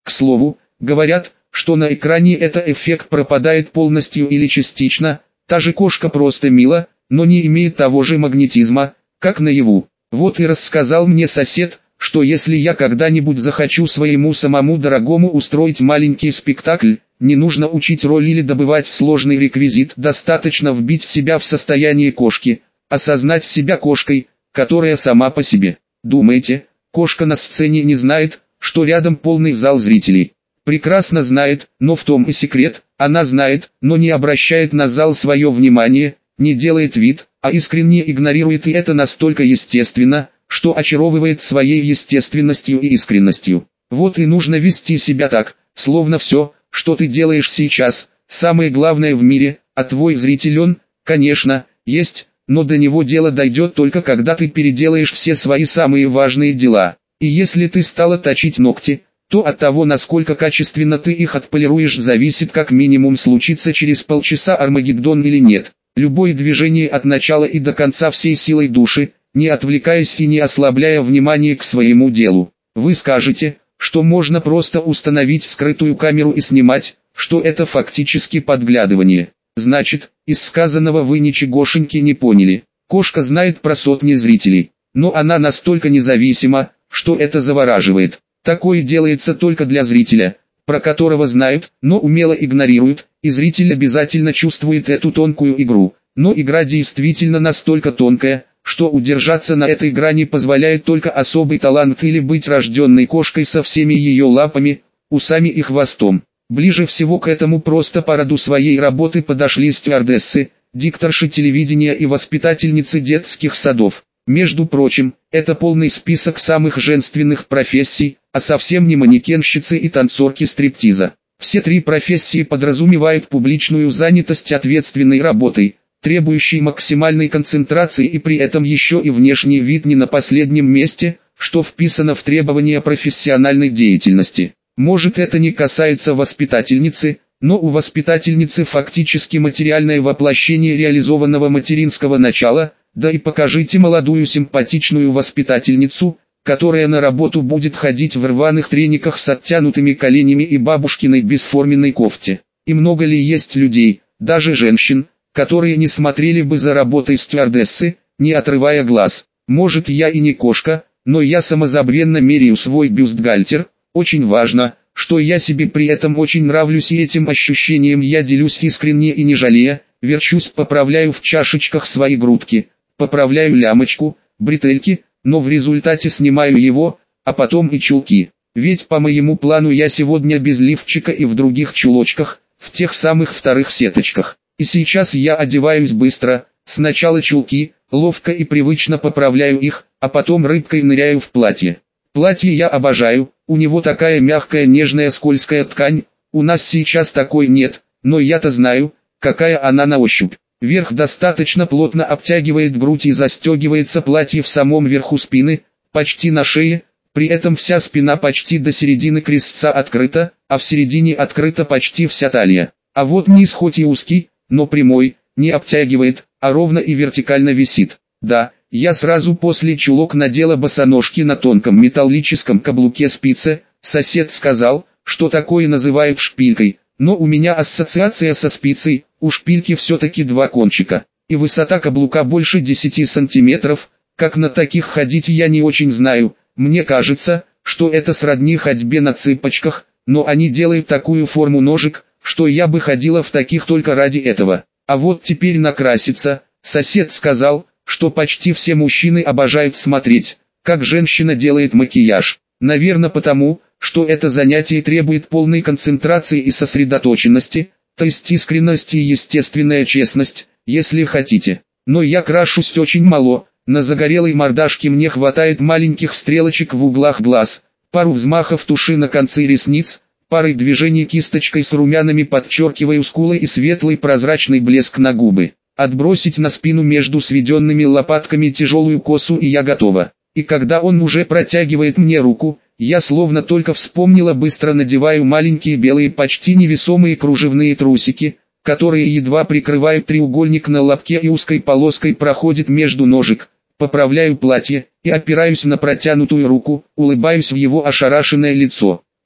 К слову, говорят, что на экране этот эффект пропадает полностью или частично, та же кошка просто мила, но не имеет того же магнетизма, как наяву. Вот и рассказал мне сосед, что если я когда-нибудь захочу своему самому дорогому устроить маленький спектакль, не нужно учить роль или добывать сложный реквизит, достаточно вбить себя в состояние кошки, осознать себя кошкой, которая сама по себе. Думаете, кошка на сцене не знает, что рядом полный зал зрителей? Прекрасно знает, но в том и секрет, она знает, но не обращает на зал свое внимание, не делает вид, а искренне игнорирует, и это настолько естественно, что очаровывает своей естественностью и искренностью. Вот и нужно вести себя так, словно все, что ты делаешь сейчас, самое главное в мире, а твой зритель он, конечно, есть, но до него дело дойдет только когда ты переделаешь все свои самые важные дела. И если ты стала точить ногти, то от того, насколько качественно ты их отполируешь, зависит как минимум случится через полчаса Армагеддон или нет. Любое движение от начала и до конца всей силой души, не отвлекаясь и не ослабляя внимание к своему делу. Вы скажете, что можно просто установить скрытую камеру и снимать, что это фактически подглядывание. Значит, из сказанного вы ничегошеньки не поняли. Кошка знает про сотни зрителей, но она настолько независима, что это завораживает. Такое делается только для зрителя, про которого знают, но умело игнорируют, и зритель обязательно чувствует эту тонкую игру. Но игра действительно настолько тонкая, что удержаться на этой грани позволяет только особый талант или быть рожденной кошкой со всеми ее лапами, усами и хвостом. Ближе всего к этому просто по роду своей работы подошли стюардессы, дикторши телевидения и воспитательницы детских садов. Между прочим, это полный список самых женственных профессий, а совсем не манекенщицы и танцорки стриптиза. Все три профессии подразумевают публичную занятость ответственной работой, требующей максимальной концентрации и при этом еще и внешний вид не на последнем месте, что вписано в требования профессиональной деятельности. Может, это не касается воспитательницы, но у воспитательницы фактически материальное воплощение реализованного материнского начала. Да и покажите молодую симпатичную воспитательницу, которая на работу будет ходить в рваных трениках с оттянутыми коленями и бабушкиной бесформенной кофте. И много ли есть людей, даже женщин, которые не смотрели бы за работой стюардессы, не отрывая глаз. Может, я и не кошка, но я самозабвенно меряю свой бюстгальтер. Очень важно, что я себе при этом очень нравлюсь, и этим ощущением я делюсь искренне и не жалея, верчусь, поправляю в чашечках свои грудки, поправляю лямочку, бретельки, но в результате снимаю его, а потом и чулки. Ведь по моему плану я сегодня без лифчика и в других чулочках, в тех самых вторых сеточках. И сейчас я одеваюсь быстро, сначала чулки, ловко и привычно поправляю их, а потом рыбкой ныряю в платье. Платье я обожаю, у него такая мягкая, нежная, скользкая ткань, у нас сейчас такой нет, но я-то знаю, какая она на ощупь. Верх достаточно плотно обтягивает грудь и застегивается платье в самом верху спины, почти на шее, при этом вся спина почти до середины крестца открыта, а в середине открыта почти вся талия. А вот низ хоть и узкий, но прямой, не обтягивает, а ровно и вертикально висит. Да, я сразу после чулок надела босоножки на тонком металлическом каблуке-спице, сосед сказал, что такое называют шпилькой. Но у меня ассоциация со спицей, у шпильки все-таки два кончика, и высота каблука больше 10 сантиметров, как на таких ходить я не очень знаю, мне кажется, что это сродни ходьбе на цыпочках, но они делают такую форму ножек, что я бы ходила в таких только ради этого. А вот теперь накраситься, сосед сказал, что почти все мужчины обожают смотреть, как женщина делает макияж, наверное потому, что это занятие требует полной концентрации и сосредоточенности, то есть искренность и естественная честность, если хотите. Но я крашусь очень мало, на загорелой мордашке мне хватает маленьких стрелочек в углах глаз, пару взмахов туши на конце ресниц, парой движений кисточкой с румянами подчеркиваю скулы и светлый прозрачный блеск на губы. Отбросить на спину между сведенными лопатками тяжелую косу, и я готова. И когда он уже протягивает мне руку, я словно только вспомнила, быстро надеваю маленькие белые почти невесомые кружевные трусики, которые едва прикрывают треугольник на лобке и узкой полоской проходит между ножек, поправляю платье и опираюсь на протянутую руку, улыбаюсь в его ошарашенное лицо.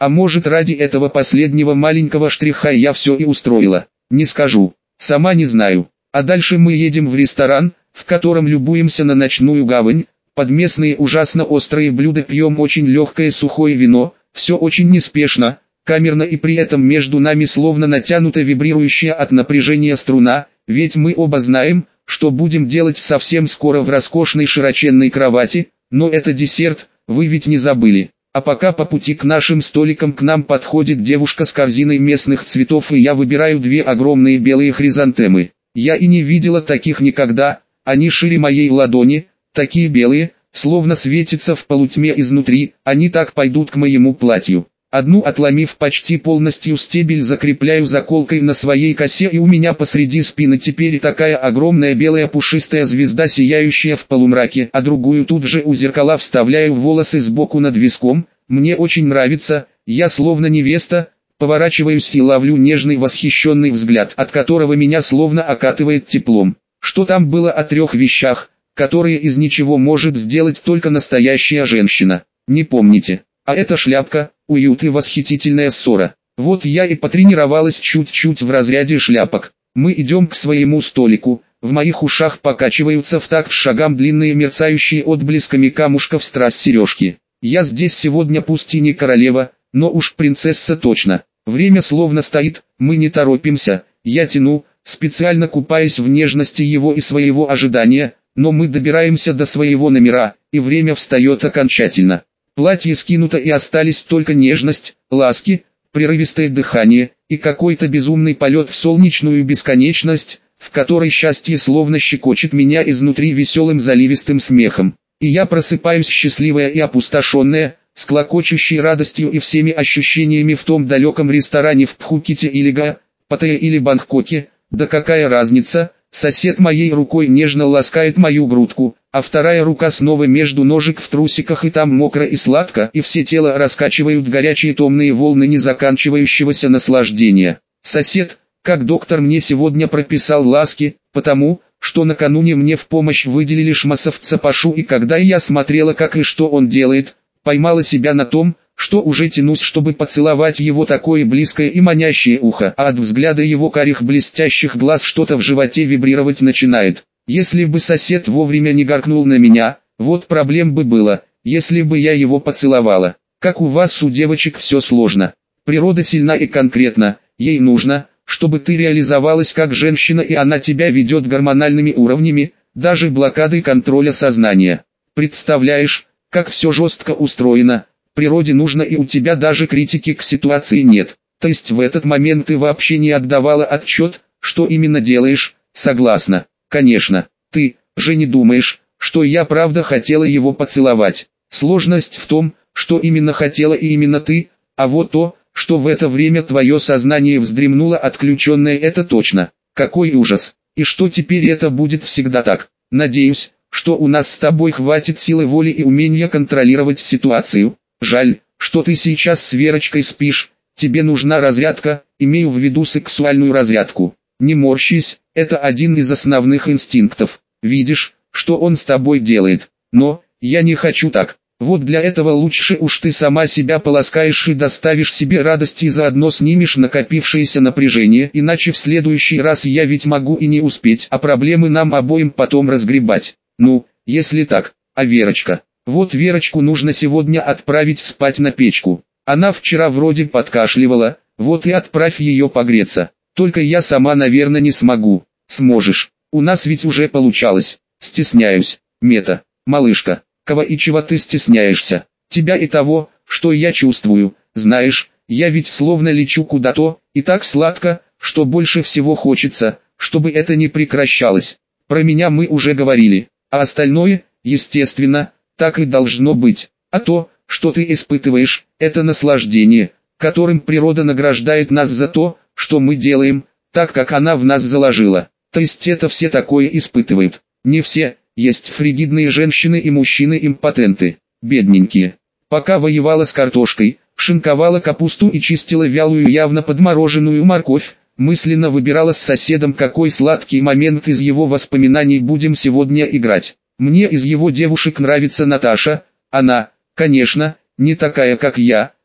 А может, ради этого последнего маленького штриха я все и устроила? Не скажу, сама не знаю. А дальше мы едем в ресторан, в котором любуемся на ночную гавань, под местные ужасно острые блюда пьем очень легкое сухое вино, все очень неспешно, камерно, и при этом между нами словно натянута вибрирующая от напряжения струна, ведь мы оба знаем, что будем делать совсем скоро в роскошной широченной кровати, но это десерт, вы ведь не забыли. А пока по пути к нашим столикам к нам подходит девушка с корзиной местных цветов, и я выбираю две огромные белые хризантемы. Я и не видела таких никогда, они шире моей ладони, такие белые, словно светятся в полутьме изнутри, они так пойдут к моему платью. Одну, отломив почти полностью стебель, закрепляю заколкой на своей косе, и у меня посреди спины теперь такая огромная белая пушистая звезда, сияющая в полумраке, а другую тут же у зеркала вставляю в волосы сбоку над виском. Мне очень нравится, я словно невеста, поворачиваюсь и ловлю нежный восхищенный взгляд, от которого меня словно окатывает теплом. Что там было о 3 вещах, которые из ничего может сделать только настоящая женщина? Не помните? А это шляпка, уют и восхитительная ссора. Вот я и потренировалась чуть-чуть в разряде шляпок. Мы идем к своему столику, в моих ушах покачиваются в такт шагам длинные мерцающие отблесками камушков страз сережки. Я здесь сегодня пусть и не королева, но уж принцесса точно. Время словно стоит, мы не торопимся, я тяну, специально купаясь в нежности его и своего ожидания, но мы добираемся до своего номера, и время встает окончательно. Платье скинуто, и остались только нежность, ласки, прерывистое дыхание и какой-то безумный полет в солнечную бесконечность, в которой счастье словно щекочет меня изнутри веселым заливистым смехом. И я просыпаюсь счастливая и опустошенная, с клокочущей радостью и всеми ощущениями в том далеком ресторане в Пхукете или Паттайе или Бангкоке. Да какая разница, сосед моей рукой нежно ласкает мою грудку, а вторая рука снова между ножек в трусиках, и там мокро и сладко, и все тело раскачивают горячие томные волны незаканчивающегося наслаждения. Сосед, как доктор, мне сегодня прописал ласки, потому что накануне мне в помощь выделили шмасовца Пашу, и когда я смотрела, как и что он делает, поймала себя на том, что уже тянусь, чтобы поцеловать его такое близкое и манящее ухо, а от взгляда его карих блестящих глаз что-то в животе вибрировать начинает. Если бы сосед вовремя не гаркнул на меня, вот проблем бы было, если бы я его поцеловала. Как у вас у девочек все сложно. Природа сильна и конкретна, ей нужно, чтобы ты реализовалась как женщина, и она тебя ведет гормональными уровнями, даже блокадой контроля сознания. Представляешь, как все жестко устроено? Природе нужно, и у тебя даже критики к ситуации нет. То есть в этот момент ты вообще не отдавала отчет, что именно делаешь? Согласна. Конечно, ты же не думаешь, что я правда хотела его поцеловать. Сложность в том, что именно хотела и именно ты, а вот то, что в это время твое сознание вздремнуло отключенное, это точно. Какой ужас. И что теперь это будет всегда так? Надеюсь, что у нас с тобой хватит силы воли и умения контролировать ситуацию. Жаль, что ты сейчас с Верочкой спишь, тебе нужна разрядка, имею в виду сексуальную разрядку. Не морщись, это один из основных инстинктов. Видишь, что он с тобой делает. Но, я не хочу так. Вот для этого лучше уж ты сама себя поласкаешь и доставишь себе радость, и заодно снимешь накопившееся напряжение, иначе в следующий раз я ведь могу и не успеть, а проблемы нам обоим потом разгребать. Ну, если так. А Верочка? Вот Верочку нужно сегодня отправить спать на печку. Она вчера вроде подкашливала, вот и отправь ее погреться. Только я сама, наверное, не смогу. Сможешь. У нас ведь уже получалось. Стесняюсь. Мета. Малышка. Кого и чего ты стесняешься? Тебя и того, что я чувствую. Знаешь, я ведь словно лечу куда-то, и так сладко, что больше всего хочется, чтобы это не прекращалось. Про меня мы уже говорили. А остальное, естественно, так и должно быть. А то, что ты испытываешь, это наслаждение, которым природа награждает нас за то, что мы делаем, так как она в нас заложила. То есть это все такое испытывают. Не все, есть фригидные женщины и мужчины-импотенты, бедненькие. Пока воевала с картошкой, шинковала капусту и чистила вялую явно подмороженную морковь, мысленно выбирала с соседом, какой сладкий момент из его воспоминаний будем сегодня играть. Мне из его девушек нравится Наташа, она, конечно, не такая как я,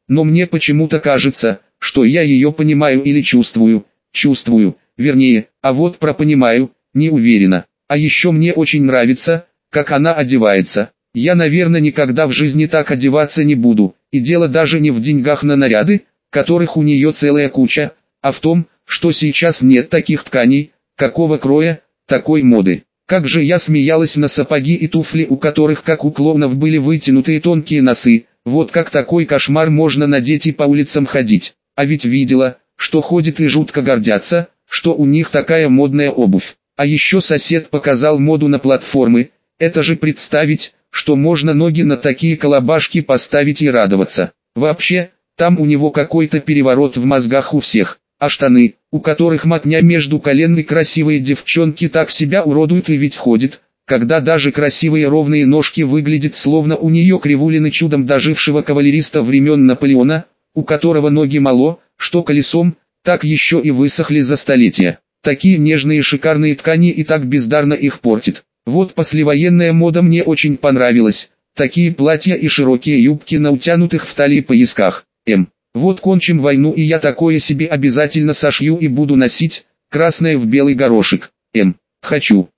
но мне почему-то кажется, что я ее понимаю или чувствую, вернее, а вот про понимаю, не уверена. А еще мне очень нравится, как она одевается. Я, наверное, никогда в жизни так одеваться не буду, и дело даже не в деньгах на наряды, которых у нее целая куча, а в том, что сейчас нет таких тканей, какого кроя, такой моды. Как же я смеялась на сапоги и туфли, у которых как у клоунов были вытянутые тонкие носы. Вот как такой кошмар можно надеть и по улицам ходить. А ведь видела, что ходит и жутко гордятся, что у них такая модная обувь. А еще сосед показал моду на платформы. Это же представить, что можно ноги на такие колобашки поставить и радоваться. Вообще, там у него какой-то переворот в мозгах у всех. А штаны, у которых мотня между колен, и красивые девчонки так себя уродуют, и ведь ходит, когда даже красивые ровные ножки выглядят словно у нее кривулины чудом дожившего кавалериста времен Наполеона, у которого ноги мало, что колесом, так еще и высохли за столетия. Такие нежные шикарные ткани и так бездарно их портит. Вот послевоенная мода мне очень понравилась. Такие платья и широкие юбки на утянутых в талии поясках. Вот кончим войну, и я такое себе обязательно сошью и буду носить, красное в белый горошек. Хочу.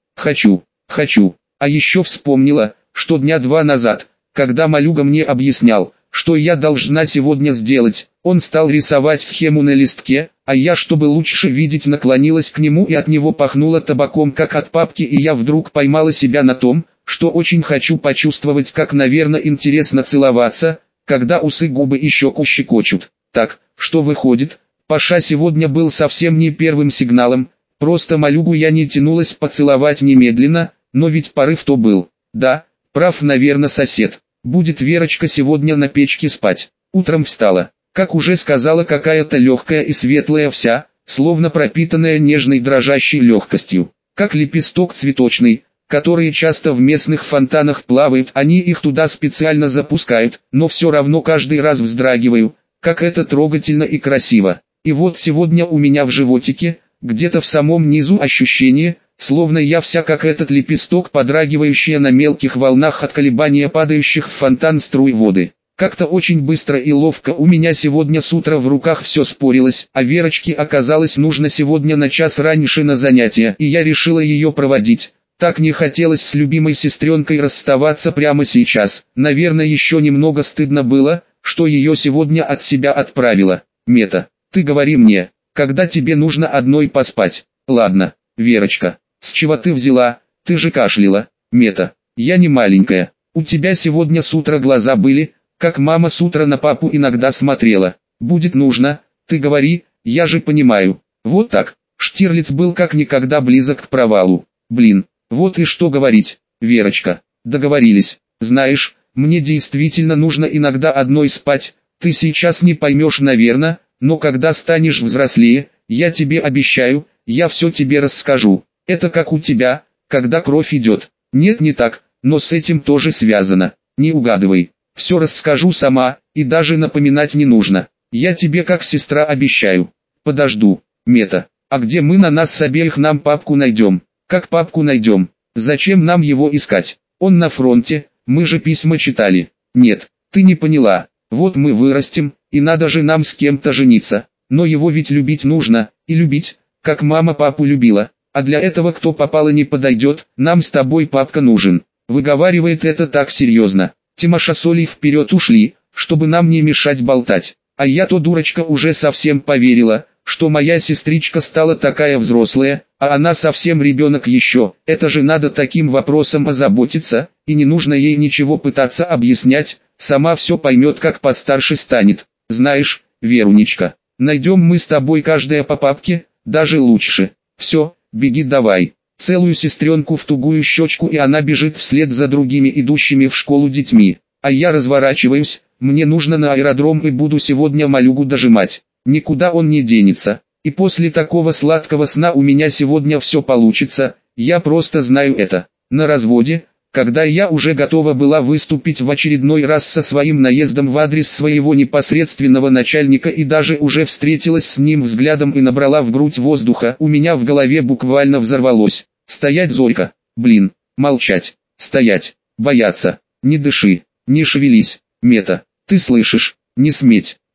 А еще вспомнила, что дня 2 назад, когда Малюга мне объяснял, что я должна сегодня сделать, он стал рисовать схему на листке, а я, чтобы лучше видеть, наклонилась к нему, и от него пахнуло табаком как от папки, и я вдруг поймала себя на том, что очень хочу почувствовать, как, наверное, интересно целоваться, когда усы, губы и щеку щекочут. Так, что выходит, Паша сегодня был совсем не первым сигналом, просто Малюгу я не тянулась поцеловать немедленно, но ведь порыв то был. Да, прав, наверное, сосед. Будет Верочка сегодня на печке спать. Утром встала, как уже сказала, какая-то легкая и светлая вся, словно пропитанная нежной дрожащей легкостью, как лепесток цветочный, которые часто в местных фонтанах плавают, они их туда специально запускают, но все равно каждый раз вздрагиваю, как это трогательно и красиво. И вот сегодня у меня в животике, где-то в самом низу ощущение, словно я вся как этот лепесток, подрагивающая на мелких волнах от колебания падающих в фонтан струй воды. Как-то очень быстро и ловко у меня сегодня с утра в руках все спорилось, а Верочке оказалось нужно сегодня на час раньше на занятия, и я решила ее проводить. Так не хотелось с любимой сестренкой расставаться прямо сейчас. Наверное, еще немного стыдно было, что ее сегодня от себя отправила. Мета, ты говори мне, когда тебе нужно одной поспать. Ладно, Верочка, с чего ты взяла? Ты же кашляла. Мета, я не маленькая. У тебя сегодня с утра глаза были, как мама с утра на папу иногда смотрела. Будет нужно, ты говори, я же понимаю. Вот так. Штирлиц был как никогда близок к провалу. Блин. Вот и что говорить, Верочка, договорились. Знаешь, мне действительно нужно иногда одной спать, ты сейчас не поймешь, наверное, но когда станешь взрослее, я тебе обещаю, я все тебе расскажу. Это как у тебя, когда кровь идет. Нет, не так, но с этим тоже связано. Не угадывай, все расскажу сама, и даже напоминать не нужно. Я тебе как сестра обещаю. Подожду, Мета, а где мы на нас с обеих нам папку найдем? Как папку найдем? Зачем нам его искать? Он на фронте, мы же письма читали. Нет, ты не поняла. Вот мы вырастем, и надо же нам с кем-то жениться. Но его ведь любить нужно, и любить, как мама папу любила. А для этого кто попало не подойдет, нам с тобой папка нужен. Выговаривает это так серьезно. Тимоша с Олей вперед ушли, чтобы нам не мешать болтать. А я-то, дурочка, уже совсем поверила, что моя сестричка стала такая взрослая, а она совсем ребенок еще. Это же надо таким вопросом озаботиться, и не нужно ей ничего пытаться объяснять, сама все поймет, как постарше станет. Знаешь, Верунечка, найдем мы с тобой каждая по папке, даже лучше. Все, беги давай. Целую сестренку в тугую щечку, и она бежит вслед за другими идущими в школу детьми. А я разворачиваюсь, мне нужно на аэродром, и буду сегодня Малюгу дожимать. Никуда он не денется. И после такого сладкого сна у меня сегодня все получится, я просто знаю это. На разводе, когда я уже готова была выступить в очередной раз со своим наездом в адрес своего непосредственного начальника и даже уже встретилась с ним взглядом и набрала в грудь воздуха, у меня в голове буквально взорвалось. Стоять, Зорька, блин, молчать, стоять, бояться, не дыши, не шевелись, Мета, ты слышишь, не сметь.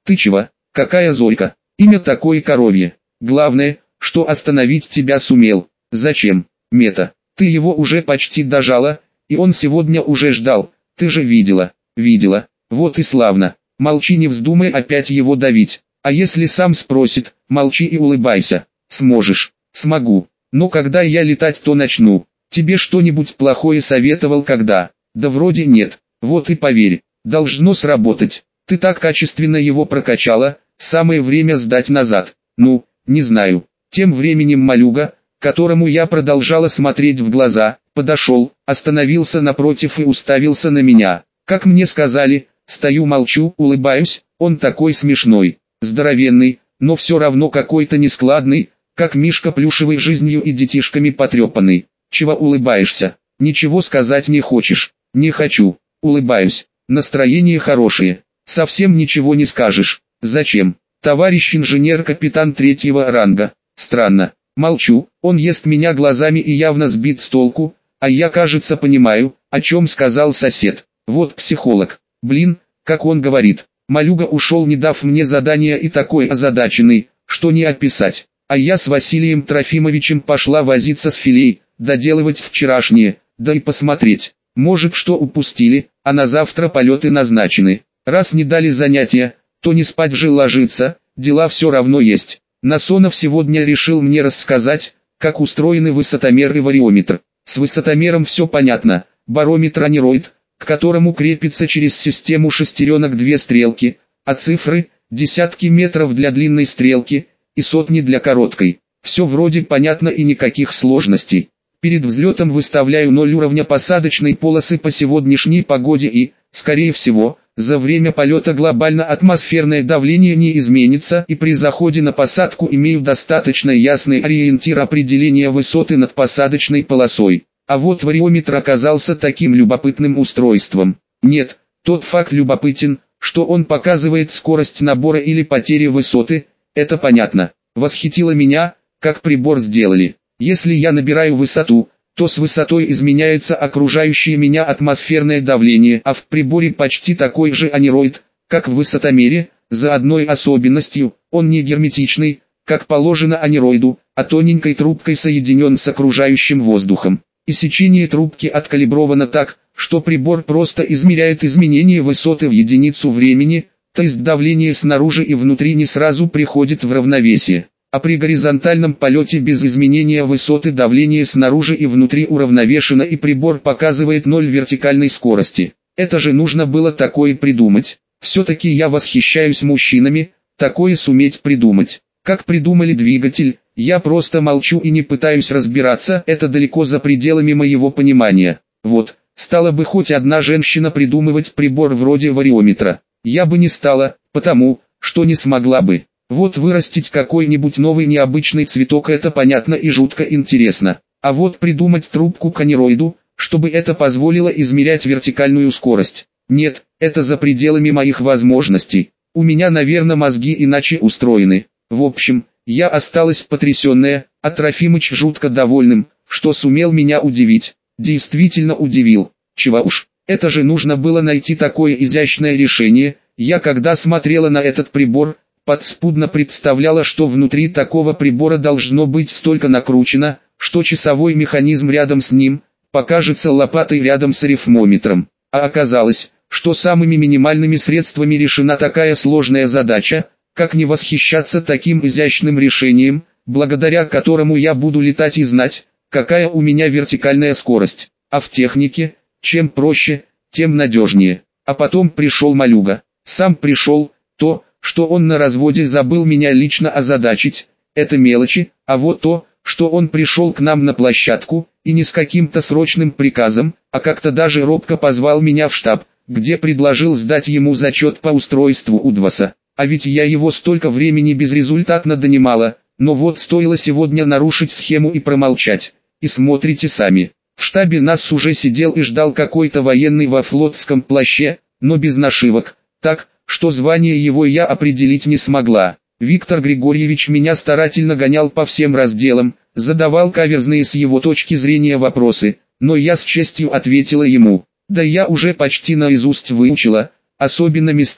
Ты чего? Какая Зойка? Имя такое коровье. Главное, что остановить тебя сумел. Зачем? Мета, ты его уже почти дожала, и он сегодня уже ждал. Ты же видела. Видела. Вот и славно. Молчи, не вздумай опять его давить. А если сам спросит, молчи и улыбайся. Сможешь. Смогу. Но когда я летать, то начну. Тебе что-нибудь плохое советовал когда? Да вроде нет. Вот и поверь. Должно сработать. Ты так качественно его прокачала, самое время сдать назад. Ну, не знаю. Тем временем Малюга, которому я продолжала смотреть в глаза, подошел, остановился напротив и уставился на меня. Как мне сказали, стою молчу, улыбаюсь, он такой смешной, здоровенный, но все равно какой-то нескладный, как мишка плюшевый жизнью и детишками потрепанный. Чего улыбаешься? Ничего сказать не хочешь? Не хочу. Улыбаюсь. Настроение хорошее. Совсем ничего не скажешь. Зачем? Товарищ инженер-капитан третьего ранга. Странно. Молчу, он ест меня глазами и явно сбит с толку, а я, кажется, понимаю, о чем сказал сосед. Вот психолог. Блин, как он говорит. Малюга ушел, не дав мне задания, и такой озадаченный, что не описать. А я с Василием Трофимовичем пошла возиться с филей, доделывать вчерашнее, да и посмотреть. Может, что упустили, а на завтра полеты назначены. Раз не дали занятия, то не спать же ложиться, дела все равно есть. Насонов сегодня решил мне рассказать, как устроены высотомер и вариометр. С высотомером все понятно. Барометр анероид, к которому крепится через систему шестеренок две стрелки, а цифры – десятки метров для длинной стрелки и сотни для короткой. Все вроде понятно и никаких сложностей. Перед взлетом выставляю 0 уровня посадочной полосы по сегодняшней погоде и, скорее всего, за время полета глобально атмосферное давление не изменится, и при заходе на посадку имею достаточно ясный ориентир определения высоты над посадочной полосой. А вот вариометр оказался таким любопытным устройством. Нет, тот факт любопытен, что он показывает скорость набора или потери высоты, это понятно. Восхитило меня, как прибор сделали. Если я набираю высоту, то с высотой изменяется окружающее меня атмосферное давление, а в приборе почти такой же анероид, как в высотомере, за одной особенностью, он не герметичный, как положено анероиду, а тоненькой трубкой соединен с окружающим воздухом. И сечение трубки откалибровано так, что прибор просто измеряет изменение высоты в единицу времени, то есть давление снаружи и внутри не сразу приходит в равновесие. А при горизонтальном полете без изменения высоты давление снаружи и внутри уравновешено, и прибор показывает 0 вертикальной скорости. Это же нужно было такое придумать. Все-таки я восхищаюсь мужчинами, такое суметь придумать. Как придумали двигатель, я просто молчу и не пытаюсь разбираться, это далеко за пределами моего понимания. Вот, стала бы хоть одна женщина придумывать прибор вроде вариометра. Я бы не стала, потому, что не смогла бы. Вот вырастить какой-нибудь новый необычный цветок — это понятно и жутко интересно. А вот придумать трубку к анероиду, чтобы это позволило измерять вертикальную скорость. Нет, это за пределами моих возможностей. У меня, наверное, мозги иначе устроены. В общем, я осталась потрясенная, а Трофимыч жутко довольным, что сумел меня удивить. Действительно удивил. Чего уж, это же нужно было найти такое изящное решение. Я, когда смотрела на этот прибор, подспудно представляла, что внутри такого прибора должно быть столько накручено, что часовой механизм рядом с ним покажется лопатой рядом с арифмометром. А оказалось, что самыми минимальными средствами решена такая сложная задача, как не восхищаться таким изящным решением, благодаря которому я буду летать и знать, какая у меня вертикальная скорость. А в технике, чем проще, тем надежнее. А потом пришел Малюга. Сам пришел, то, что он на разводе забыл меня лично озадачить, это мелочи, а вот то, что он пришел к нам на площадку, и не с каким-то срочным приказом, а как-то даже робко позвал меня в штаб, где предложил сдать ему зачет по устройству УДВАСа. А ведь я его столько времени безрезультатно донимала, но вот стоило сегодня нарушить схему и промолчать. И смотрите сами, в штабе нас уже сидел и ждал какой-то военный во флотском плаще, но без нашивок, так, что звание его я определить не смогла. Виктор Григорьевич меня старательно гонял по всем разделам, задавал каверзные с его точки зрения вопросы, но я с честью ответила ему. Да я уже почти наизусть выучила, особенно места,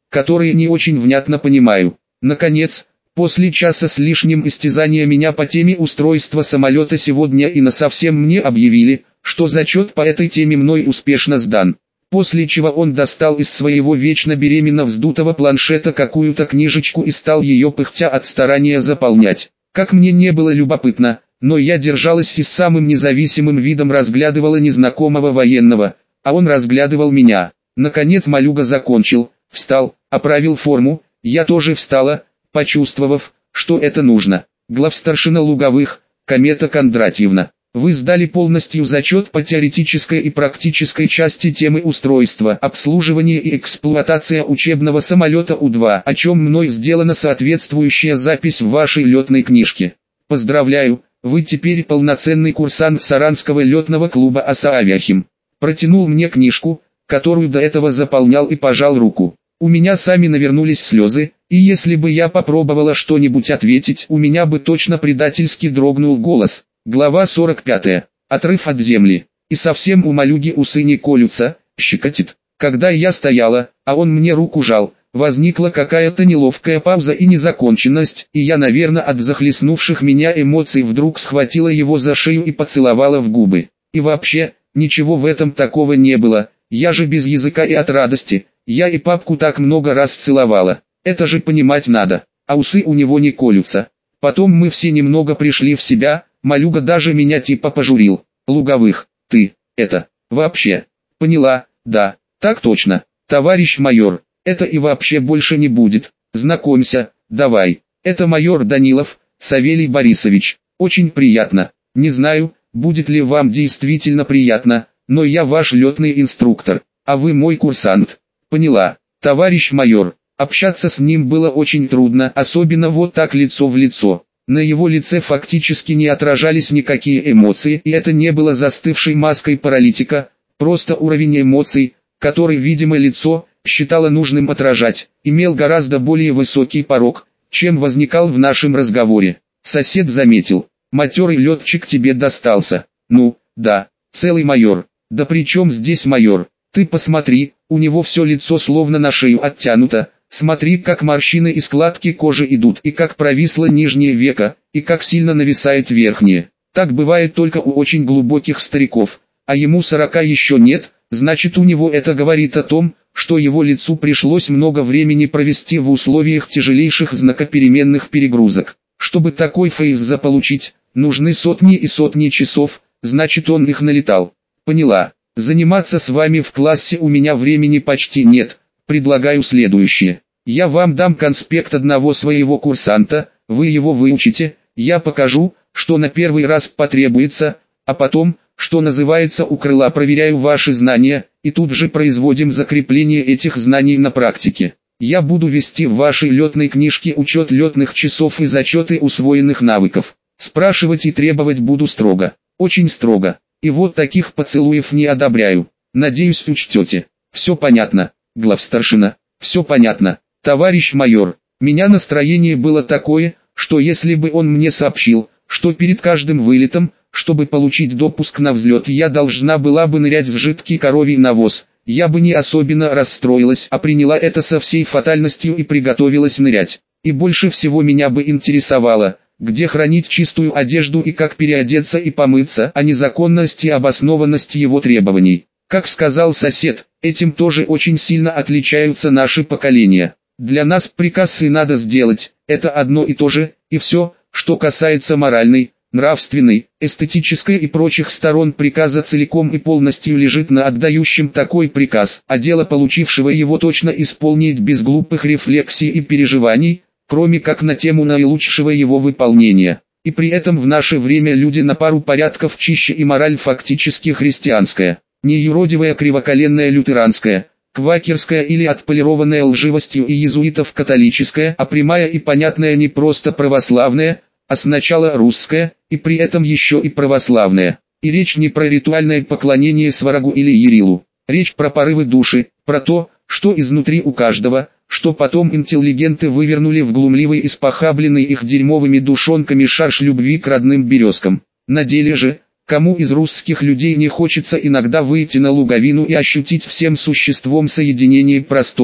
которые не очень внятно понимаю. Наконец, после часа с лишним истязания меня по теме устройства самолета сегодня и насовсем мне объявили, что зачет по этой теме мной успешно сдан. После чего он достал из своего вечно беременно вздутого планшета какую-то книжечку и стал ее пыхтя от старания заполнять. Как мне не было любопытно, но я держалась и с самым независимым видом разглядывала незнакомого военного, а он разглядывал меня. Наконец малюга закончил, встал, оправил форму, я тоже встала, почувствовав, что это нужно. Главстаршина Луговых, Комета Кондратьевна, вы сдали полностью зачет по теоретической и практической части темы устройства, обслуживания и эксплуатация учебного самолета У-2, о чем мной сделана соответствующая запись в вашей летной книжке. Поздравляю, вы теперь полноценный курсант Саранского летного клуба АСА-Авиахим. Протянул мне книжку, которую до этого заполнял, и пожал руку. У меня сами навернулись слезы, и если бы я попробовала что-нибудь ответить, у меня бы точно предательски дрогнул голос. Глава 45. Отрыв от земли. И совсем у малюги усы не колются, щекотит. Когда я стояла, а он мне руку жал, возникла какая-то неловкая пауза и незаконченность, и я, наверное, от захлестнувших меня эмоций вдруг схватила его за шею и поцеловала в губы. И вообще, ничего в этом такого не было, я же без языка и от радости, я и папку так много раз целовала, это же понимать надо, а усы у него не колются. Потом мы все немного пришли в себя, малюга даже меня типа пожурил. Луговых, ты, это, вообще, поняла, да, так точно, товарищ майор, это и вообще больше не будет, знакомься, давай, это майор Данилов, Савелий Борисович, очень приятно, не знаю, будет ли вам действительно приятно, но я ваш летный инструктор, а вы мой курсант. Поняла, товарищ майор, общаться с ним было очень трудно, особенно вот так лицо в лицо. На его лице фактически не отражались никакие эмоции, и это не было застывшей маской паралитика, просто уровень эмоций, который, видимо, лицо считало нужным отражать, имел гораздо более высокий порог, чем возникал в нашем разговоре. Сосед заметил, матерый летчик тебе достался. Ну, да, целый майор. Да при чем здесь майор? Ты посмотри, у него все лицо словно на шею оттянуто, смотри, как морщины и складки кожи идут, и как провисло нижнее веко, и как сильно нависает верхнее. Так бывает только у очень глубоких стариков, а ему 40 еще нет, значит у него это говорит о том, что его лицу пришлось много времени провести в условиях тяжелейших знакопеременных перегрузок. Чтобы такой фейс заполучить, нужны сотни и сотни часов, значит он их налетал. Поняла. Заниматься с вами в классе у меня времени почти нет, предлагаю следующее. Я вам дам конспект одного своего курсанта, вы его выучите, я покажу, что на первый раз потребуется, а потом, что называется, у крыла проверяю ваши знания, и тут же производим закрепление этих знаний на практике. Я буду вести в вашей летной книжке учет летных часов и зачеты усвоенных навыков. Спрашивать и требовать буду строго, очень строго. И вот таких поцелуев не одобряю. Надеюсь, учтете. Все понятно, главстаршина. Все понятно, товарищ майор. Меня настроение было такое, что если бы он мне сообщил, что перед каждым вылетом, чтобы получить допуск на взлет, я должна была бы нырять в жидкий коровий навоз, я бы не особенно расстроилась, а приняла это со всей фатальностью и приготовилась нырять. И больше всего меня бы интересовало, где хранить чистую одежду и как переодеться и помыться, а не законность и обоснованность его требований. Как сказал сосед, этим тоже очень сильно отличаются наши поколения. Для нас приказ и надо сделать, это одно и то же, и все, что касается моральной, нравственной, эстетической и прочих сторон приказа целиком и полностью лежит на отдающем такой приказ, а дело получившего его точно исполнить без глупых рефлексий и переживаний, кроме как на тему наилучшего его выполнения. И при этом в наше время люди на пару порядков чище и мораль фактически христианская, не юродивая кривоколенная лютеранская, квакерская или отполированная лживостью и иезуитов католическая, а прямая и понятная не просто православная, а сначала русская, и при этом еще и православная. И речь не про ритуальное поклонение сварогу или Ярилу, речь про порывы души, про то, что изнутри у каждого, что потом интеллигенты вывернули в глумливый испохабленный их дерьмовыми душонками шарж любви к родным березкам. На деле же, кому из русских людей не хочется иногда выйти на луговину и ощутить всем существом соединение простора,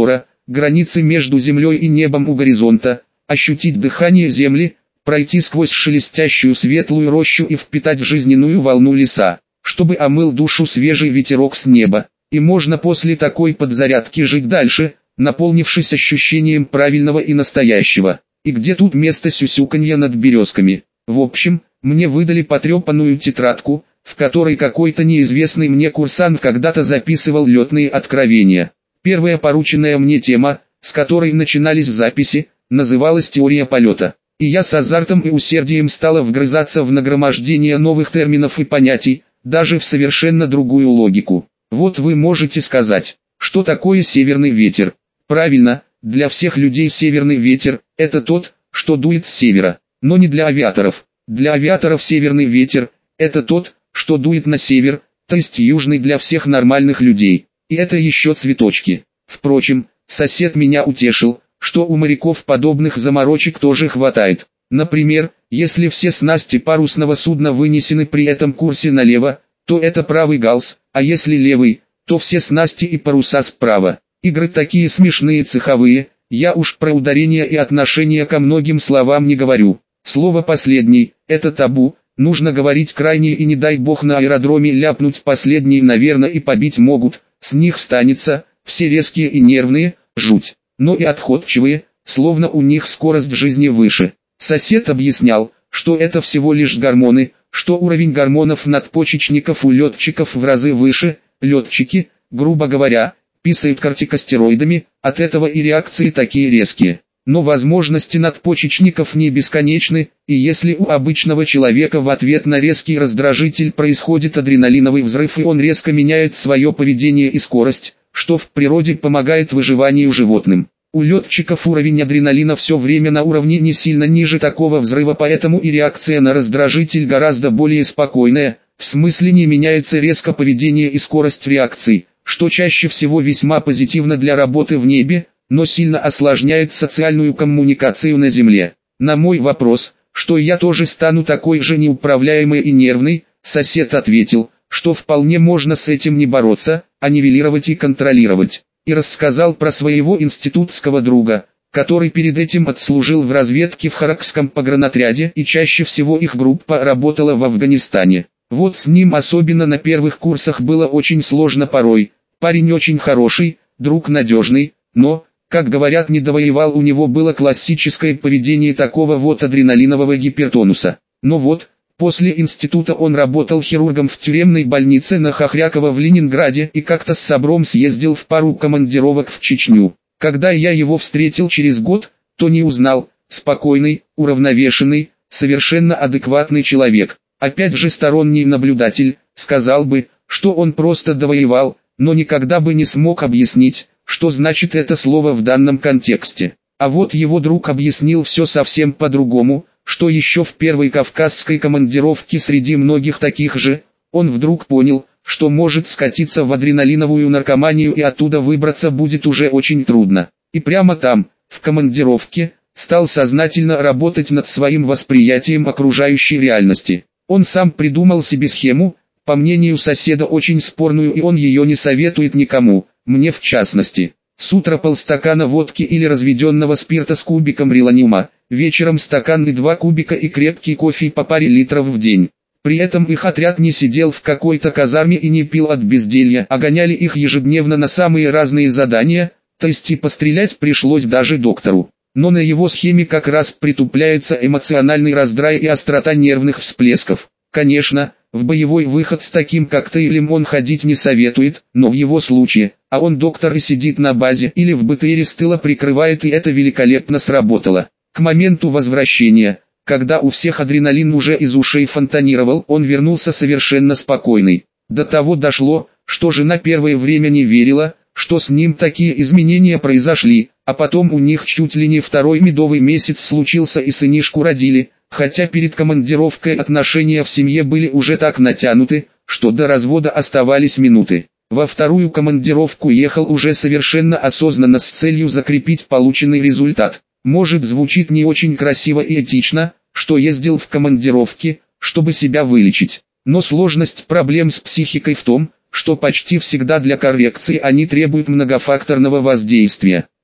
границы между землей и небом у горизонта, ощутить дыхание земли, пройти сквозь шелестящую светлую рощу и впитать жизненную волну леса, чтобы омыл душу свежий ветерок с неба. И можно после такой подзарядки жить дальше, наполнившись ощущением правильного и настоящего. И где тут место сюсюканья над березками? В общем, мне выдали потрепанную тетрадку, в которой какой-то неизвестный мне курсант когда-то записывал летные откровения. Первая порученная мне тема, с которой начинались записи, называлась «Теория полета». И я с азартом и усердием стала вгрызаться в нагромождение новых терминов и понятий, даже в совершенно другую логику. Вот вы можете сказать, что такое северный ветер? Правильно, для всех людей северный ветер – это тот, что дует с севера, но не для авиаторов. Для авиаторов северный ветер – это тот, что дует на север, то есть южный для всех нормальных людей. И это еще цветочки. Впрочем, сосед меня утешил, что у моряков подобных заморочек тоже хватает. Например, если все снасти парусного судна вынесены при этом курсе налево, то это правый галс, а если левый, то все снасти и паруса справа. Игры такие смешные цеховые, я уж про ударение и отношение ко многим словам не говорю. Слово последний – это табу, нужно говорить крайний и не дай бог на аэродроме ляпнуть последний наверное и побить могут, с них станется, все резкие и нервные, жуть, но и отходчивые, словно у них скорость жизни выше. Сосед объяснял, что это всего лишь гормоны, что уровень гормонов надпочечников у летчиков в разы выше, летчики, грубо говоря, писают кортикостероидами, от этого и реакции такие резкие. Но возможности надпочечников не бесконечны, и если у обычного человека в ответ на резкий раздражитель происходит адреналиновый взрыв и он резко меняет свое поведение и скорость, что в природе помогает выживанию животным. У летчиков уровень адреналина все время на уровне не сильно ниже такого взрыва, поэтому и реакция на раздражитель гораздо более спокойная, в смысле не меняется резко поведение и скорость реакции, что чаще всего весьма позитивно для работы в небе, но сильно осложняет социальную коммуникацию на Земле. На мой вопрос, что я тоже стану такой же неуправляемой и нервной, сосед ответил, что вполне можно с этим не бороться, а нивелировать и контролировать. И рассказал про своего институтского друга, который перед этим отслужил в разведке в Харакском погранотряде и чаще всего их группа работала в Афганистане. Вот с ним особенно на первых курсах было очень сложно порой. Парень очень хороший, друг надежный, но, как говорят, не довоевал, у него было классическое поведение такого вот адреналинового гипертонуса. Но вот, после института он работал хирургом в тюремной больнице на Хохряково в Ленинграде и как-то с собром съездил в пару командировок в Чечню. Когда я его встретил через год, то не узнал, спокойный, уравновешенный, совершенно адекватный человек. Опять же сторонний наблюдатель, сказал бы, что он просто довоевал, но никогда бы не смог объяснить, что значит это слово в данном контексте. А вот его друг объяснил все совсем по-другому, что еще в первой кавказской командировке среди многих таких же, он вдруг понял, что может скатиться в адреналиновую наркоманию и оттуда выбраться будет уже очень трудно. И прямо там, в командировке, стал сознательно работать над своим восприятием окружающей реальности. Он сам придумал себе схему, по мнению соседа очень спорную, и он ее не советует никому, мне в частности. С утра полстакана водки или разведенного спирта с кубиком реланиума, вечером стакан и 2 кубика и крепкий кофе по паре литров в день. При этом их отряд не сидел в какой-то казарме и не пил от безделья, а гоняли их ежедневно на самые разные задания, то есть и пострелять пришлось даже доктору. Но на его схеме как раз притупляется эмоциональный раздрай и острота нервных всплесков. Конечно, в боевой выход с таким коктейлем он ходить не советует, но в его случае, а он доктор и сидит на базе или в БТРе с тыла прикрывает, и это великолепно сработало. К моменту возвращения, когда у всех адреналин уже из ушей фонтанировал, он вернулся совершенно спокойный. До того дошло, что жена первое время не верила, что с ним такие изменения произошли, а потом у них чуть ли не второй медовый месяц случился и сынишку родили, хотя перед командировкой отношения в семье были уже так натянуты, что до развода оставались минуты. Во вторую командировку ехал уже совершенно осознанно с целью закрепить полученный результат. Может, звучит не очень красиво и этично, что ездил в командировки, чтобы себя вылечить. Но сложность проблем с психикой в том, что почти всегда для коррекции они требуют многофакторного воздействия.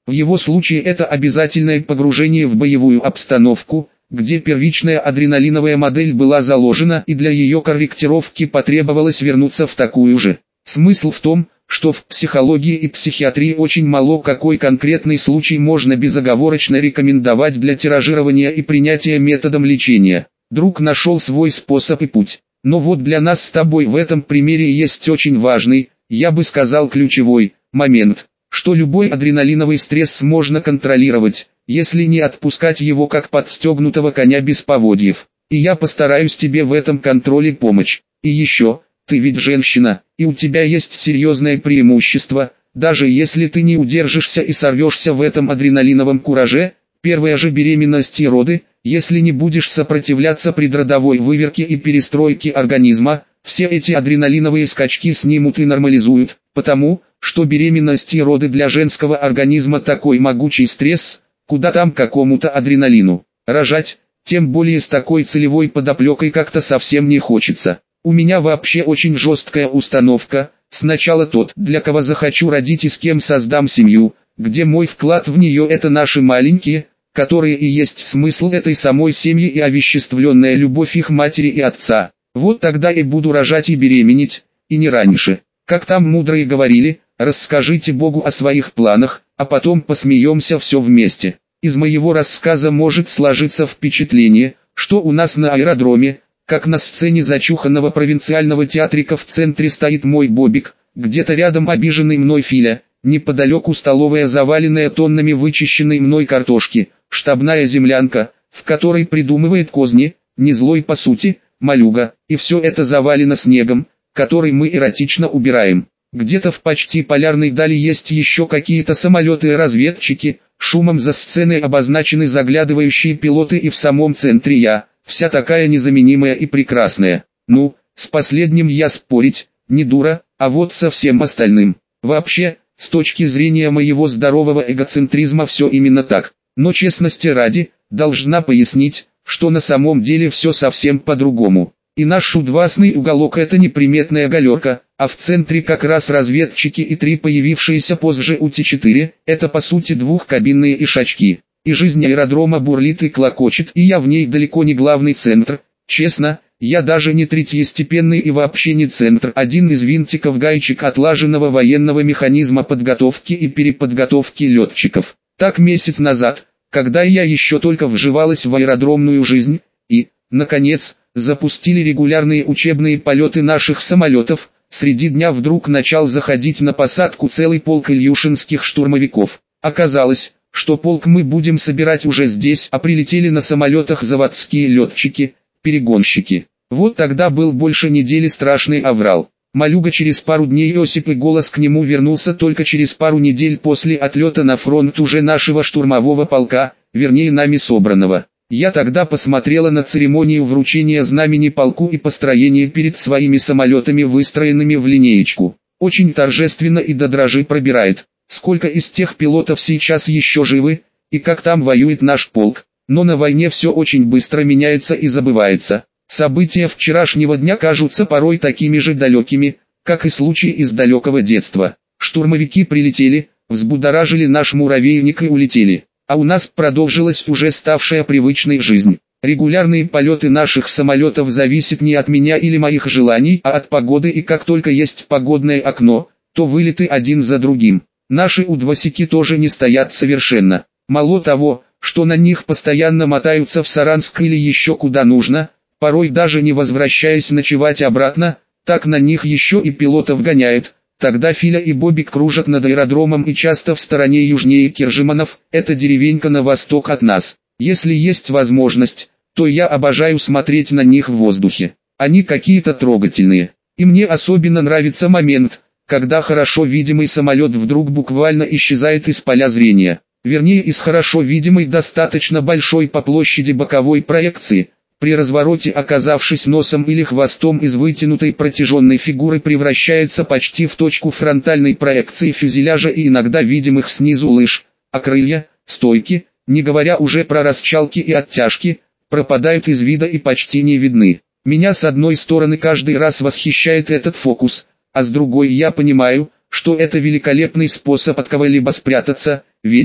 В его случае это обязательное погружение в боевую обстановку, где первичная адреналиновая модель была заложена и для ее корректировки потребовалось вернуться в такую же. Смысл в том, что в психологии и психиатрии очень мало какой конкретный случай можно безоговорочно рекомендовать для тиражирования и принятия методом лечения. Друг нашел свой способ и путь. Но вот для нас с тобой в этом примере есть очень важный, я бы сказал ключевой, момент, что любой адреналиновый стресс можно контролировать, если не отпускать его как подстегнутого коня без поводьев. И я постараюсь тебе в этом контроле помочь. И еще, ты ведь женщина, и у тебя есть серьезное преимущество, даже если ты не удержишься и сорвешься в этом адреналиновом кураже, первая же беременность и роды, если не будешь сопротивляться предродовой выверке и перестройке организма, все эти адреналиновые скачки снимут и нормализуют, потому, что беременность и роды для женского организма такой могучий стресс, куда там какому-то адреналину. Рожать, тем более с такой целевой подоплекой как-то совсем не хочется. У меня вообще очень жесткая установка, сначала тот, для кого захочу родить и с кем создам семью, где мой вклад в нее это наши маленькие, которые и есть смысл этой самой семьи и овеществленная любовь их матери и отца. Вот тогда и буду рожать и беременеть, и не раньше. Как там мудрые говорили, расскажите Богу о своих планах, а потом посмеемся все вместе. Из моего рассказа может сложиться впечатление, что у нас на аэродроме, как на сцене зачуханного провинциального театрика в центре стоит мой Бобик, где-то рядом обиженный мной Филя, неподалеку столовая, заваленная тоннами вычищенной мной картошки, штабная землянка, в которой придумывает козни, не злой по сути, малюга, и все это завалено снегом, который мы эротично убираем. Где-то в почти полярной дали есть еще какие-то самолеты и разведчики, шумом за сценой обозначены заглядывающие пилоты, и в самом центре я, вся такая незаменимая и прекрасная. Ну, с последним я спорить, не дура, а вот со всем остальным. Вообще, с точки зрения моего здорового эгоцентризма все именно так. Но честности ради, должна пояснить, что на самом деле все совсем по-другому. И наш шудвасный уголок — это неприметная галерка, а в центре как раз разведчики и 3 появившиеся позже УТ-4, это по сути двухкабинные ишачки. И жизнь аэродрома бурлит и клокочет, и я в ней далеко не главный центр. Честно, я даже не третьестепенный и вообще не центр, один из винтиков-гаечек отлаженного военного механизма подготовки и переподготовки летчиков. Так месяц назад, когда я еще только вживалась в аэродромную жизнь, и, наконец, запустили регулярные учебные полеты наших самолетов, среди дня вдруг начал заходить на посадку целый полк ильюшинских штурмовиков. Оказалось, что полк мы будем собирать уже здесь, а прилетели на самолетах заводские летчики, перегонщики. Вот тогда был больше недели страшный аврал. Малюга через пару дней Осип, и голос к нему вернулся только через пару недель после отлета на фронт уже нашего штурмового полка, вернее нами собранного. Я тогда посмотрела на церемонию вручения знамени полку и построение перед своими самолетами, выстроенными в линеечку. Очень торжественно и до дрожи пробирает. Сколько из тех пилотов сейчас еще живы, и как там воюет наш полк. Но на войне все очень быстро меняется и забывается. События вчерашнего дня кажутся порой такими же далекими, как и случаи из далекого детства. Штурмовики прилетели, взбудоражили наш муравейник и улетели. А у нас продолжилась уже ставшая привычной жизнь. Регулярные полеты наших самолетов зависят не от меня или моих желаний, а от погоды, и как только есть погодное окно, то вылеты один за другим. Наши удвосики тоже не стоят совершенно. Мало того, что на них постоянно мотаются в Саранск или еще куда нужно, порой даже не возвращаясь ночевать обратно, так на них еще и пилотов гоняют. Тогда Филя и Бобик кружат над аэродромом и часто в стороне южнее Киржиманов, это деревенька на восток от нас. Если есть возможность, то я обожаю смотреть на них в воздухе. Они какие-то трогательные. И мне особенно нравится момент, когда хорошо видимый самолет вдруг буквально исчезает из поля зрения. Вернее, из хорошо видимой достаточно большой по площади боковой проекции. При развороте, оказавшись носом или хвостом из вытянутой протяженной фигуры, превращается почти в точку фронтальной проекции фюзеляжа и иногда видимых снизу лыж, а крылья, стойки, не говоря уже про расчалки и оттяжки, пропадают из вида и почти не видны. Меня с одной стороны каждый раз восхищает этот фокус, а с другой я понимаю, что это великолепный способ от кого-либо спрятаться, ведь,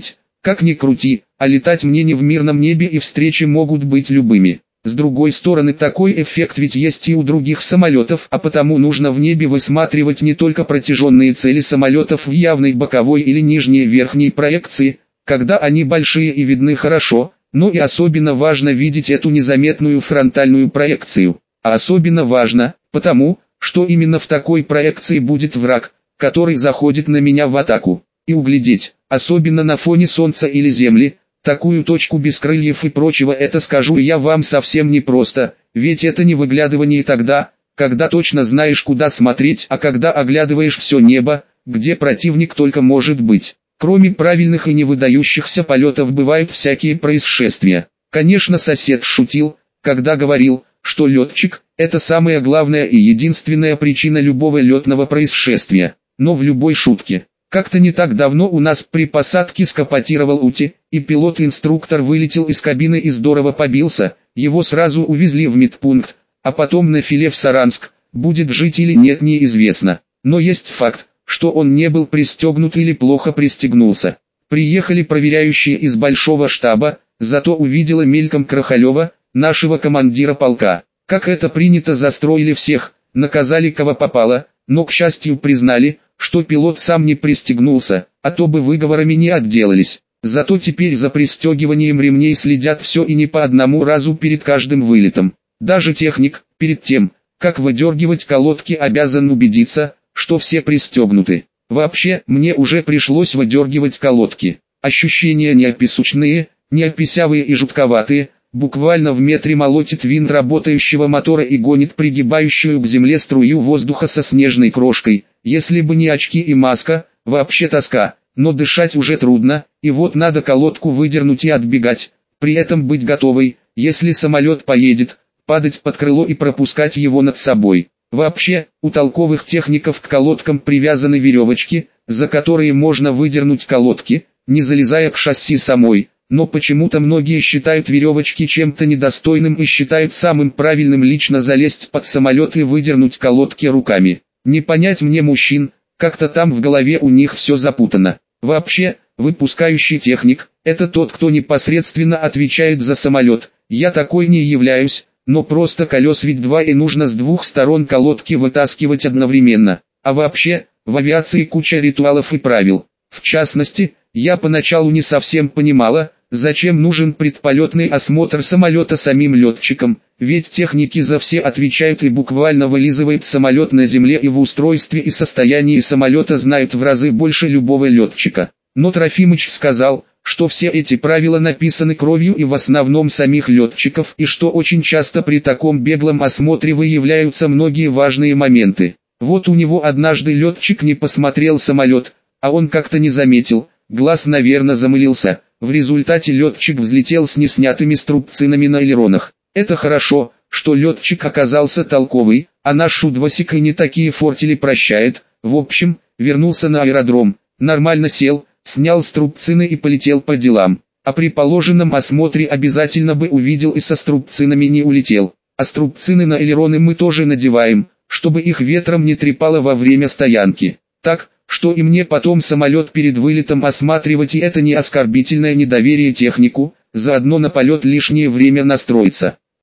Как ни крути, а летать мне не в мирном небе, и встречи могут быть любыми. С другой стороны, такой эффект ведь есть и у других самолетов, а потому нужно в небе высматривать не только протяженные цели самолетов в явной боковой или нижней верхней проекции, когда они большие и видны хорошо, но и особенно важно видеть эту незаметную фронтальную проекцию. А особенно важно, потому, что именно в такой проекции будет враг, который заходит на меня в атаку. И углядеть, особенно на фоне Солнца или Земли, такую точку без крыльев и прочего, это скажу я вам совсем непросто, ведь это не выглядывание тогда, когда точно знаешь, куда смотреть, а когда оглядываешь все небо, где противник только может быть. Кроме правильных и не выдающихся полетов бывают всякие происшествия. Конечно, сосед шутил, когда говорил, что летчик – это самая главная и единственная причина любого летного происшествия. Но в любой шутке. Как-то не так давно у нас при посадке скопотировал УТИ, и пилот-инструктор вылетел из кабины и здорово побился, его сразу увезли в медпункт, а потом на филе в Саранск, будет жить или нет неизвестно. Но есть факт, что он не был пристегнут или плохо пристегнулся. Приехали проверяющие из большого штаба, зато увидела мельком Крахалева, нашего командира полка. Как это принято, застроили всех, наказали кого попало, но к счастью признали, что пилот сам не пристегнулся, а то бы выговорами не отделались. Зато теперь за пристегиванием ремней следят все и не по одному разу перед каждым вылетом. Даже техник, перед тем, как выдергивать колодки, обязан убедиться, что все пристегнуты. Вообще, мне уже пришлось выдергивать колодки. Ощущения неописучные, неописявые и жутковатые. Буквально в метре молотит винт работающего мотора и гонит пригибающую к земле струю воздуха со снежной крошкой. Если бы не очки и маска, вообще тоска, но дышать уже трудно, и вот надо колодку выдернуть и отбегать, при этом быть готовой, если самолет поедет, падать под крыло и пропускать его над собой. Вообще, у толковых техников к колодкам привязаны веревочки, за которые можно выдернуть колодки, не залезая к шасси самой. Но почему-то многие считают веревочки чем-то недостойным и считают самым правильным лично залезть под самолет и выдернуть колодки руками. Не понять мне мужчин, как-то там в голове у них все запутано. Вообще, выпускающий техник – это тот, кто непосредственно отвечает за самолет. Я такой не являюсь, но просто колес ведь два, и нужно с двух сторон колодки вытаскивать одновременно. А вообще, в авиации куча ритуалов и правил. В частности, я поначалу не совсем понимала, зачем нужен предполетный осмотр самолета самим летчикам, ведь техники за все отвечают и буквально вылизывают самолет на земле, и в устройстве и состоянии самолета знают в разы больше любого летчика. Но Трофимыч сказал, что все эти правила написаны кровью и в основном самих летчиков, и что очень часто при таком беглом осмотре выявляются многие важные моменты. Вот у него однажды летчик не посмотрел самолет, а он как-то не заметил, глаз, наверное, замылился. В результате летчик взлетел с неснятыми струбцинами на элеронах. Это хорошо, что летчик оказался толковый, а наш Шудвасик и не такие фортели прощает. В общем, вернулся на аэродром, нормально сел, снял струбцины и полетел по делам. А при положенном осмотре обязательно бы увидел и со струбцинами не улетел. А струбцины на элероны мы тоже надеваем, чтобы их ветром не трепало во время стоянки. Так, что и мне потом самолет перед вылетом осматривать, и это не оскорбительное недоверие технику, заодно на полет лишнее время настроиться.